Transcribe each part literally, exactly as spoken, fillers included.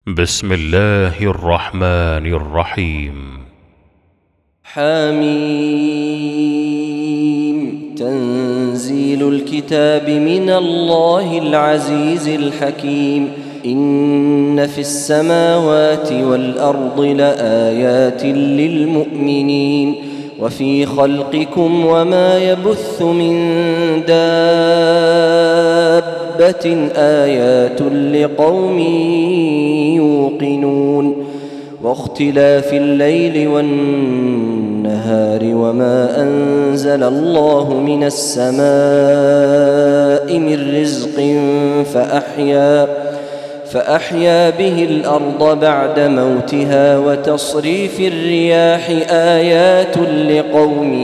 بسم الله الرحمن الرحيم. حميم. تنزيل الكتاب من الله العزيز الحكيم. إن في السماوات والأرض لآيات للمؤمنين وفي خلقكم وما يبث من دابة آيات لقوم يوقنون واختلاف الليل والنهار وما أنزل الله من السماء من رزق فأحيا فأحيا به الأرض بعد موتها وتصريف الرياح آيات لقوم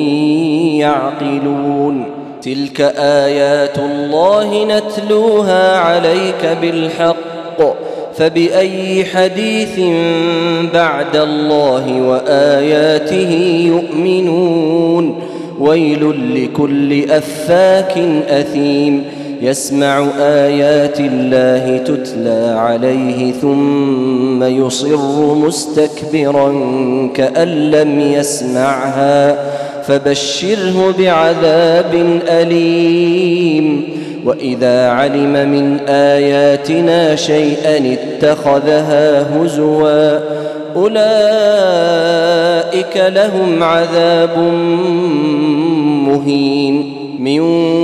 يعقلون. تلك آيات الله نتلوها عليك بالحق فبأي حديث بعد الله وآياته يؤمنون. ويل لكل أفاك أثيم يسمع آيات الله تتلى عليه ثم يصر مستكبرا كأن لم يسمعها فبشره بعذاب أليم. وإذا علم من آياتنا شيئا اتخذها هزوا أولئك لهم عذاب مهين من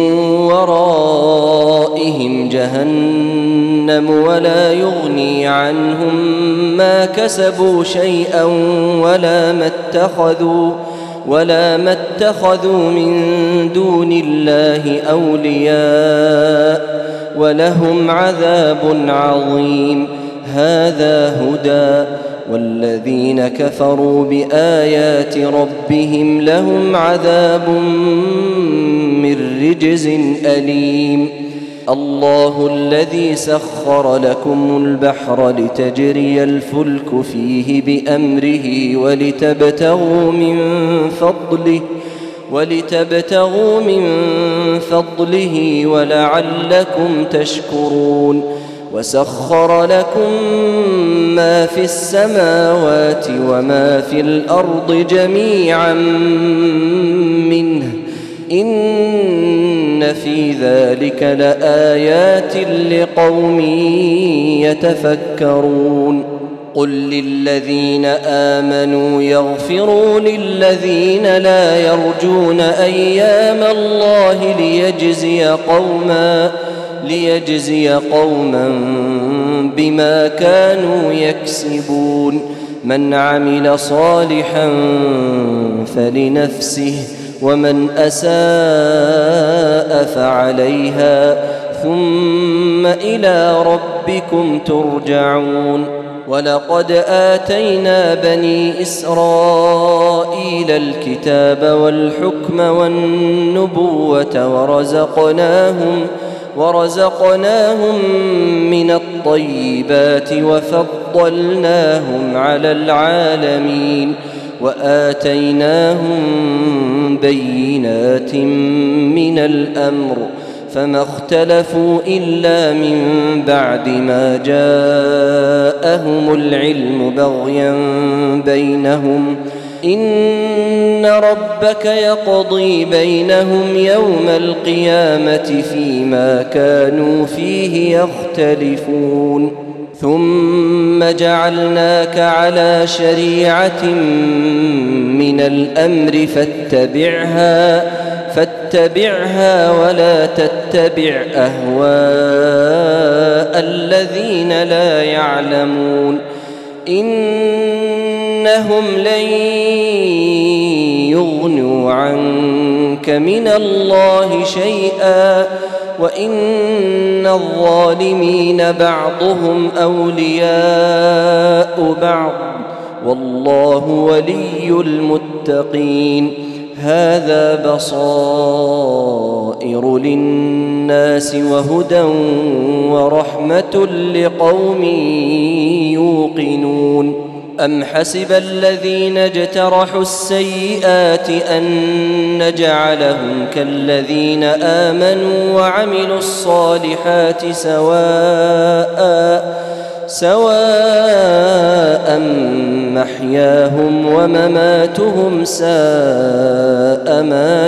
ورائهم جهنم ولا يغني عنهم ما كسبوا شيئا ولا ما اتخذوا ولا ما اتخذوا من دون الله أولياء ولهم عذاب عظيم. هذا هدى والذين كفروا بآيات ربهم لهم عذاب من رجز أليم. الله الذي سخر لكم البحر لتجري الفلك فيه بأمره ولتبتغوا من فضله ولتبتغوا من فضله ولعلكم تشكرون. وسخر لكم ما في السماوات وما في الأرض جميعا منه إن في ذلك لآيات لقوم يتفكرون. قل للذين آمنوا يغفروا للذين لا يرجون أيام الله ليجزي قوما ليجزي قوما بما كانوا يكسبون. من عمل صالحا فلنفسه ومن أساء فعليها ثم إلى ربكم ترجعون. ولقد آتينا بني إسرائيل الكتاب والحكم والنبوة ورزقناهم ورزقناهم من الطيبات وفضلناهم على العالمين وآتيناهم بينات من الأمر فما اختلفوا إلا من بعد ما جاءهم العلم بغيا بينهم. إن ربك يقضي بينهم يوم القيامة فيما كانوا فيه يختلفون. ثم جعلناك على شريعة من الأمر فاتبعها فاتبعها ولا تتبع أهواء الذين لا يعلمون. إنهم لن يغنوا عنك من الله شيئا وإن الظالمين بعضهم أولياء بعض والله ولي المتقين. هذا بصائر للناس وهدى ورحمة لقوم يوقنون. أم حسب الذين اجترحوا السيئات أن نجعلهم كالذين آمنوا وعملوا الصالحات سواء سواء محياهم ومماتهم ساء ما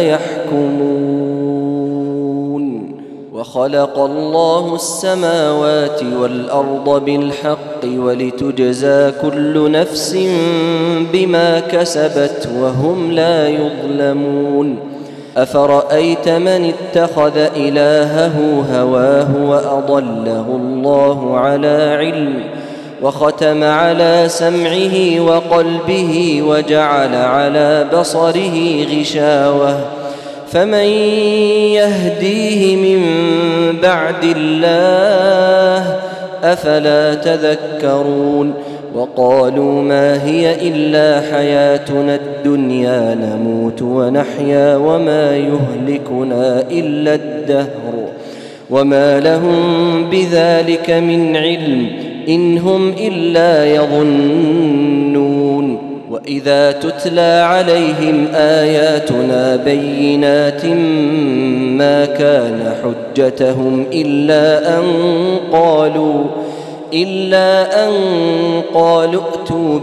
يحكمون. وخلق الله السماوات والأرض بالحق ولتجزى كل نفس بما كسبت وهم لا يظلمون. أفرأيت من اتخذ إلهه هواه وأضله الله على علم وختم على سمعه وقلبه وجعل على بصره غشاوة فمن يهديه من بعد الله أفلا تذكرون. وقالوا ما هي إلا حياتنا الدنيا نموت ونحيا وما يهلكنا إلا الدهر وما لهم بذلك من علم إن هم إلا يظنون. وإذا تتلى عليهم آياتنا بينات ما كان حجتهم إلا أن قالوا إلا أن قالوا ائتوا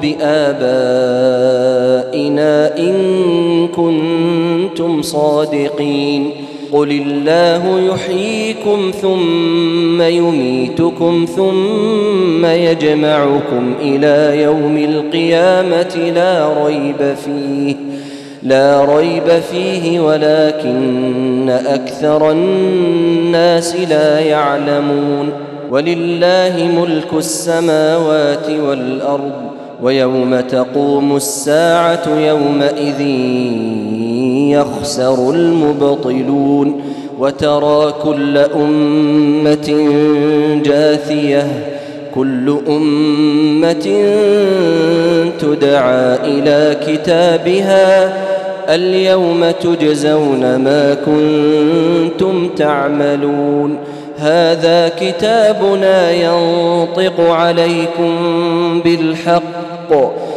بآبائنا إن كنتم صادقين. قل الله يحييكم ثم يميتكم ثم يجمعكم إلى يوم القيامة لا ريب فيه لا ريب فيه ولكن أكثر الناس لا يعلمون. ولله ملك السماوات والأرض ويوم تقوم الساعة يومئذ يخسر المبطلون. وترى كل أمة جاثية كل أمة تدعى إلى كتابها اليوم تجزون ما كنتم تعملون. هذا كتابنا ينطق عليكم بالحق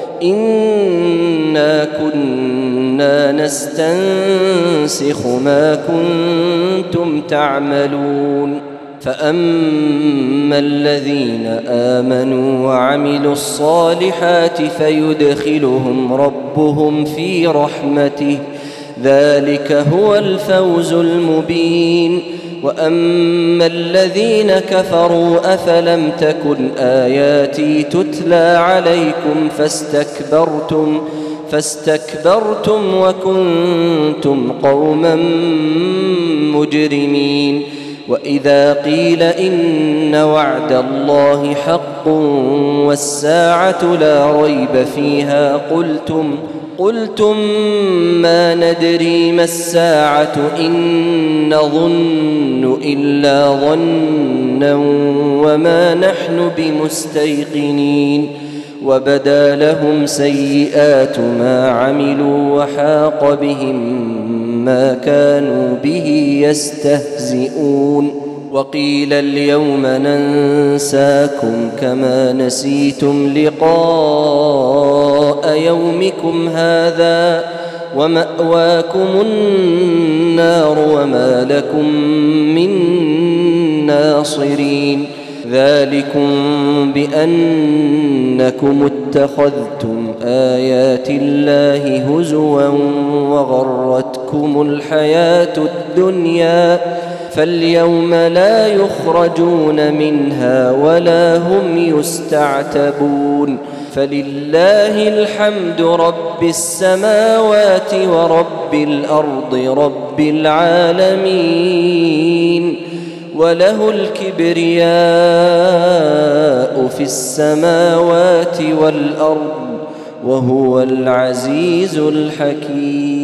إنا كنا نستنسخ ما كنتم تعملون. فأما الذين آمنوا وعملوا الصالحات فيدخلهم ربهم في رحمته ذلك هو الفوز المبين. وأما الذين كفروا أفلم تكن آياتي تتلى عليكم فاستكبرتم فاستكبرتم وكنتم قوما مجرمين. وإذا قيل إن وعد الله حق والساعة لا ريب فيها قلتم قلتم ما ندري ما الساعة إن نظن إلا ظنا وما نحن بمستيقنين. وبدا لهم سيئات ما عملوا وحاق بهم ما كانوا به يستهزئون. وقيل اليوم ننساكم كما نسيتم لقاء يومكم هذا ومأواكم النار وما لكم من ناصرين. ذلكم بأنكم اتخذتم آيات الله هزوا وغرتكم الحياة الدنيا فاليوم لا يخرجون منها ولا هم يستعتبون. فلله الحمد رب السماوات ورب الأرض رب العالمين وله الكبرياء في السماوات والأرض وهو العزيز الحكيم.